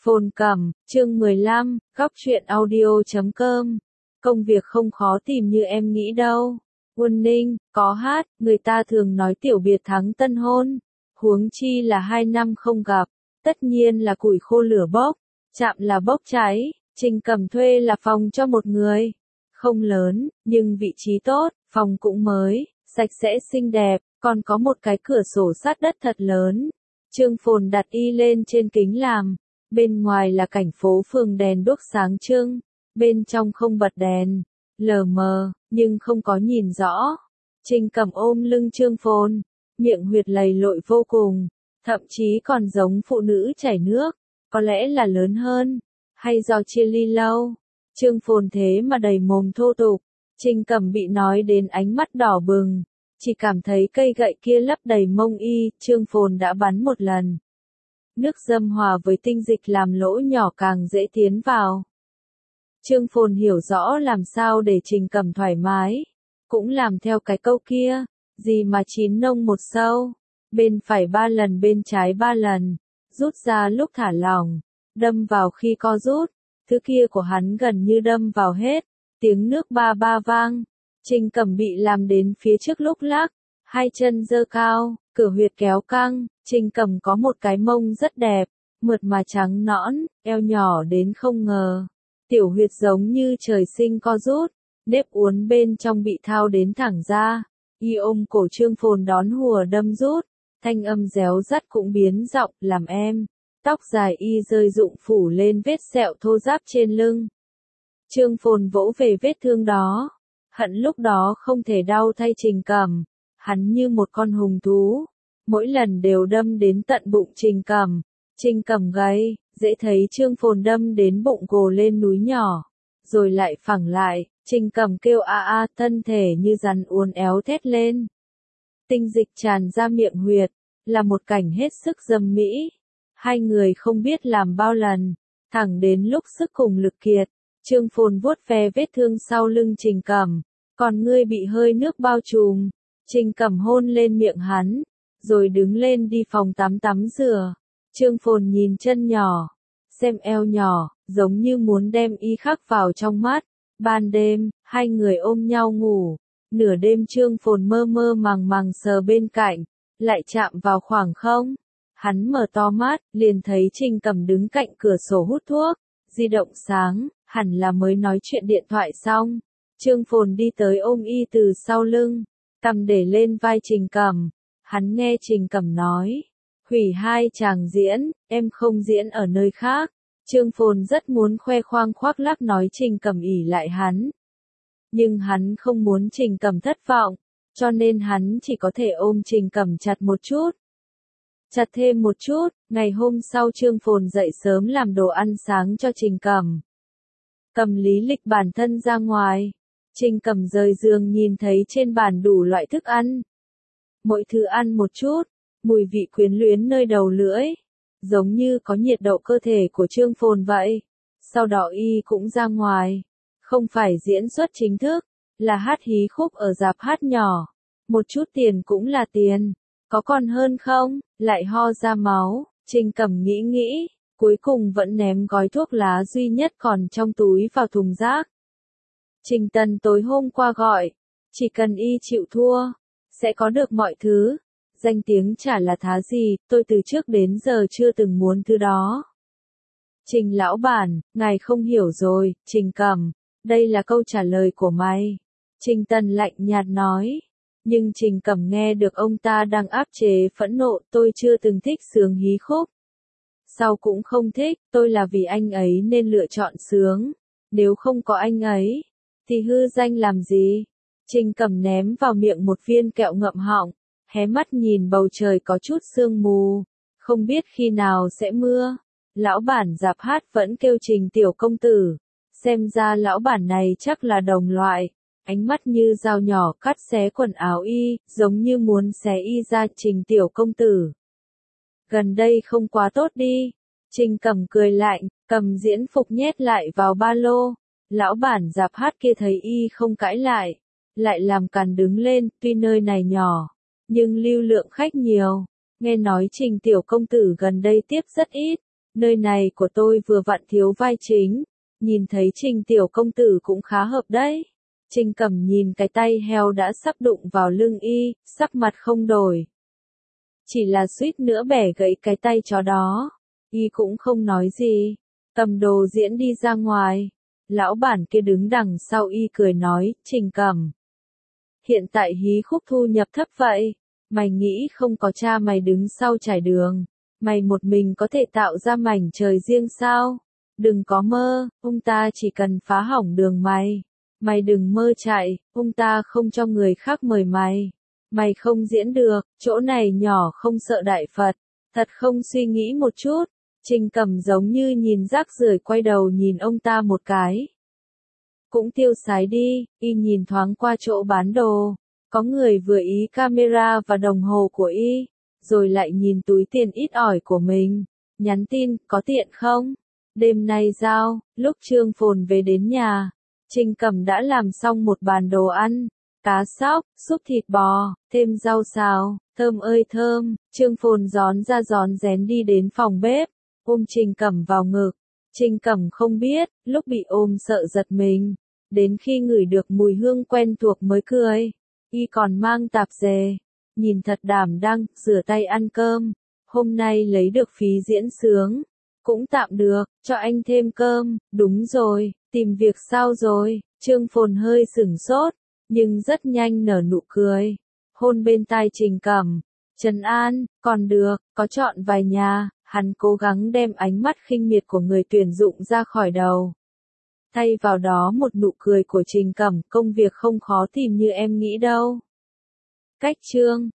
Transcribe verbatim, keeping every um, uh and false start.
Phồn Cẩm, chương mười lăm, góc truyện audio chấm com. Công việc không khó tìm như em nghĩ đâu. Quân Ninh, có hát, người ta thường nói tiểu biệt thắng tân hôn. Huống chi là hai năm không gặp, tất nhiên là củi khô lửa bốc, chạm là bốc cháy. Trình Cẩm thuê là phòng cho một người. Không lớn, nhưng vị trí tốt, phòng cũng mới, sạch sẽ xinh đẹp, còn có một cái cửa sổ sát đất thật lớn. Trương Phồn đặt y lên trên kính làm. Bên ngoài là cảnh phố phường đèn đuốc sáng trưng, bên trong không bật đèn, lờ mờ, nhưng không có nhìn rõ. Trình Cẩm ôm lưng Trương Phồn, miệng huyệt lầy lội vô cùng, thậm chí còn giống phụ nữ chảy nước, có lẽ là lớn hơn, hay do chia ly lâu. Trương Phồn thế mà đầy mồm thô tục, Trình Cẩm bị nói đến ánh mắt đỏ bừng, chỉ cảm thấy cây gậy kia lấp đầy mông y, Trương Phồn đã bắn một lần. Nước dâm hòa với tinh dịch làm lỗ nhỏ càng dễ tiến vào. Trương Phồn hiểu rõ làm sao để Trình Cẩm thoải mái, cũng làm theo cái câu kia, gì mà chín nông một sâu, bên phải ba lần bên trái ba lần, rút ra lúc thả lỏng, đâm vào khi co rút, thứ kia của hắn gần như đâm vào hết, tiếng nước ba ba vang, Trình Cẩm bị làm đến phía trước lúc lắc, hai chân giơ cao, cửa huyệt kéo căng. Trình Cẩm có một cái mông rất đẹp, mượt mà trắng nõn, eo nhỏ đến không ngờ. Tiểu huyệt giống như trời sinh co rút, nếp uốn bên trong bị thao đến thẳng ra. Y ôm cổ Trương Phồn đón hùa đâm rút, thanh âm réo rắt cũng biến giọng, làm em. Tóc dài y rơi rụng phủ lên vết sẹo thô ráp trên lưng. Trương Phồn vỗ về vết thương đó, hận lúc đó không thể đau thay Trình Cẩm, hắn như một con hùng thú. Mỗi lần đều đâm đến tận bụng Trình Cẩm. Trình Cẩm gầy, dễ thấy Trương Phồn đâm đến bụng gồ lên núi nhỏ, rồi lại phẳng lại, Trình Cẩm kêu a a, thân thể như rắn uốn éo thét lên. Tinh dịch tràn ra miệng huyệt, là một cảnh hết sức dâm mỹ. Hai người không biết làm bao lần, thẳng đến lúc sức cùng lực kiệt, Trương Phồn vuốt ve vết thương sau lưng Trình Cẩm, còn ngươi bị hơi nước bao trùm. Trình Cẩm hôn lên miệng hắn, rồi đứng lên đi phòng tắm tắm rửa. Trương Phồn nhìn chân nhỏ, xem eo nhỏ, giống như muốn đem y khắc vào trong mắt. Ban đêm, hai người ôm nhau ngủ. Nửa đêm Trương Phồn mơ mơ màng màng sờ bên cạnh, lại chạm vào khoảng không. Hắn mở to mắt, liền thấy Trình Cẩm đứng cạnh cửa sổ hút thuốc, di động sáng, hẳn là mới nói chuyện điện thoại xong. Trương Phồn đi tới ôm y từ sau lưng, cầm để lên vai Trình Cẩm. Hắn nghe Trình Cẩm nói, hủy hai chàng diễn, em không diễn ở nơi khác. Trương Phồn rất muốn khoe khoang khoác lác nói Trình Cẩm ỷ lại hắn. Nhưng hắn không muốn Trình Cẩm thất vọng, cho nên hắn chỉ có thể ôm Trình Cẩm chặt một chút. Chặt thêm một chút, ngày hôm sau Trương Phồn dậy sớm làm đồ ăn sáng cho Trình Cẩm. Cầm lý lịch bản thân ra ngoài, Trình Cẩm rời giường nhìn thấy trên bàn đủ loại thức ăn. Mỗi thứ ăn một chút, mùi vị quyến luyến nơi đầu lưỡi, giống như có nhiệt độ cơ thể của Trương Phồn vậy. Sau đó y cũng ra ngoài, không phải diễn xuất chính thức, là hát hí khúc ở rạp hát nhỏ. Một chút tiền cũng là tiền, có còn hơn không, lại ho ra máu. Trình Cẩm nghĩ nghĩ, cuối cùng vẫn ném gói thuốc lá duy nhất còn trong túi vào thùng rác. Trình Tần tối hôm qua gọi, chỉ cần y chịu thua, sẽ có được mọi thứ. Danh tiếng chả là thá gì, tôi từ trước đến giờ chưa từng muốn thứ đó. Trình lão bản, ngài không hiểu rồi, Trình Cẩm, đây là câu trả lời của mày. Trình Tần lạnh nhạt nói, nhưng Trình Cẩm nghe được ông ta đang áp chế phẫn nộ, tôi chưa từng thích sướng hí khúc. Sau cũng không thích, tôi là vì anh ấy nên lựa chọn sướng, nếu không có anh ấy, thì hư danh làm gì? Trình Cẩm ném vào miệng một viên kẹo ngậm họng, hé mắt nhìn bầu trời có chút sương mù, không biết khi nào sẽ mưa. Lão bản rạp hát vẫn kêu Trình tiểu công tử, xem ra lão bản này chắc là đồng loại, ánh mắt như dao nhỏ cắt xé quần áo y, giống như muốn xé y ra. Trình tiểu công tử, gần đây không quá tốt đi. Trình Cẩm cười lạnh, cầm diễn phục nhét lại vào ba lô. Lão bản rạp hát kia thấy y không cãi lại, lại làm càn đứng lên, tuy nơi này nhỏ, nhưng lưu lượng khách nhiều. Nghe nói Trình tiểu công tử gần đây tiếp rất ít, Nơi này của tôi vừa vặn thiếu vai chính, nhìn thấy Trình tiểu công tử cũng khá hợp đấy. Trình Cẩm nhìn cái tay heo đã sắp đụng vào lưng y, sắc mặt không đổi. Chỉ là suýt nữa bẻ gãy cái tay chó đó. Y cũng không nói gì, cầm đồ diễn đi ra ngoài. Lão bản kia đứng đằng sau y cười nói, Trình Cẩm. Hiện tại hí khúc thu nhập thấp vậy, mày nghĩ không có cha mày đứng sau trải đường, mày một mình có thể tạo ra mảnh trời riêng sao? Đừng có mơ, ông ta chỉ cần phá hỏng đường mày. Mày đừng mơ chạy, ông ta không cho người khác mời mày. Mày không diễn được, chỗ này nhỏ không sợ đại Phật, thật không suy nghĩ một chút. Trình Cẩm giống như nhìn rác rưởi quay đầu nhìn ông ta một cái. Cũng tiêu sái đi, y nhìn thoáng qua chỗ bán đồ. Có người vừa ý camera và đồng hồ của y, rồi lại nhìn túi tiền ít ỏi của mình. Nhắn tin, có tiện không? Đêm nay giao, lúc Trương Phồn về đến nhà, Trình Cẩm đã làm xong một bàn đồ ăn. Cá sóc, súp thịt bò, thêm rau xào, thơm ơi thơm. Trương Phồn gión ra gión rén đi đến phòng bếp, ôm Trình Cẩm vào ngực. Trình Cẩm không biết, lúc bị ôm sợ giật mình, đến khi ngửi được mùi hương quen thuộc mới cười. Y còn mang tạp dề, nhìn thật đảm đăng, rửa tay ăn cơm. Hôm nay lấy được phí diễn sướng, cũng tạm được, cho anh thêm cơm. Đúng rồi, tìm việc sao rồi? Trương Phồn hơi sửng sốt, nhưng rất nhanh nở nụ cười. Hôn bên tai Trình Cẩm, trấn an, còn được, có chọn vài nhà. Hắn cố gắng đem ánh mắt khinh miệt của người tuyển dụng ra khỏi đầu. Thay vào đó một nụ cười của Trình Cẩm, công việc không khó tìm như em nghĩ đâu. Cách chương